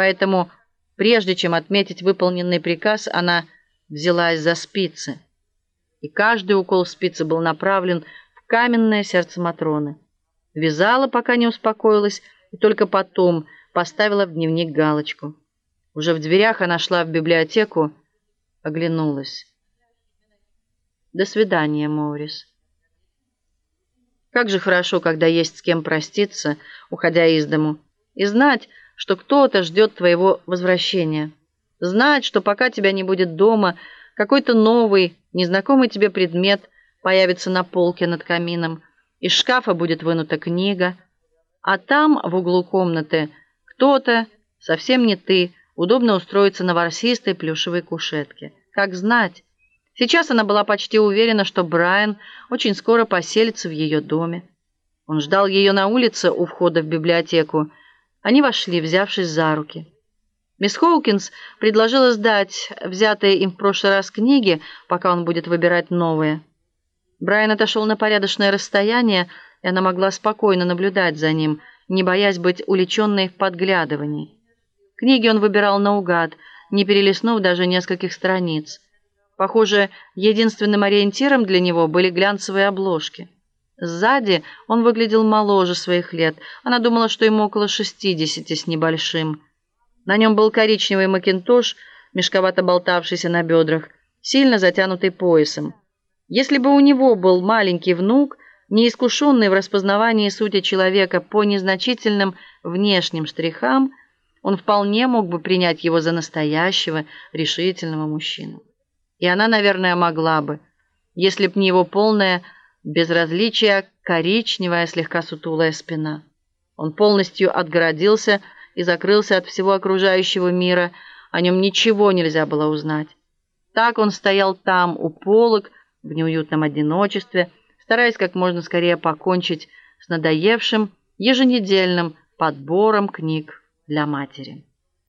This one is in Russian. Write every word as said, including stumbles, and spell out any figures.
Поэтому, прежде чем отметить выполненный приказ, она взялась за спицы. И каждый укол спицы был направлен в каменное сердце Матроны. Вязала, пока не успокоилась, и только потом поставила в дневник галочку. Уже в дверях она шла в библиотеку, оглянулась. «До свидания, Морис». Как же хорошо, когда есть с кем проститься, уходя из дому, и знать, что кто-то ждет твоего возвращения. Знать, что пока тебя не будет дома, какой-то новый, незнакомый тебе предмет появится на полке над камином, из шкафа будет вынута книга, а там, в углу комнаты, кто-то, совсем не ты, удобно устроится на ворсистой плюшевой кушетке. Как знать? Сейчас она была почти уверена, что Брайан очень скоро поселится в ее доме. Он ждал ее на улице у входа в библиотеку. Они вошли, взявшись за руки. Мисс Хоукинс предложила сдать взятые им в прошлый раз книги, пока он будет выбирать новые. Брайан отошел на порядочное расстояние, и она могла спокойно наблюдать за ним, не боясь быть увлеченной в подглядывании. Книги он выбирал наугад, не перелистнув даже нескольких страниц. Похоже, единственным ориентиром для него были глянцевые обложки. Сзади он выглядел моложе своих лет. Она думала, что ему около шестидесяти с небольшим. На нем был коричневый макинтош, мешковато болтавшийся на бедрах, сильно затянутый поясом. Если бы у него был маленький внук, неискушенный в распознавании сути человека по незначительным внешним штрихам, он вполне мог бы принять его за настоящего, решительного мужчину. И она, наверное, могла бы, если б не его полное безразличие, коричневая, слегка сутулая спина. Он полностью отгородился и закрылся от всего окружающего мира, о нем ничего нельзя было узнать. Так он стоял там, у полок, в неуютном одиночестве, стараясь как можно скорее покончить с надоевшим еженедельным подбором книг для матери.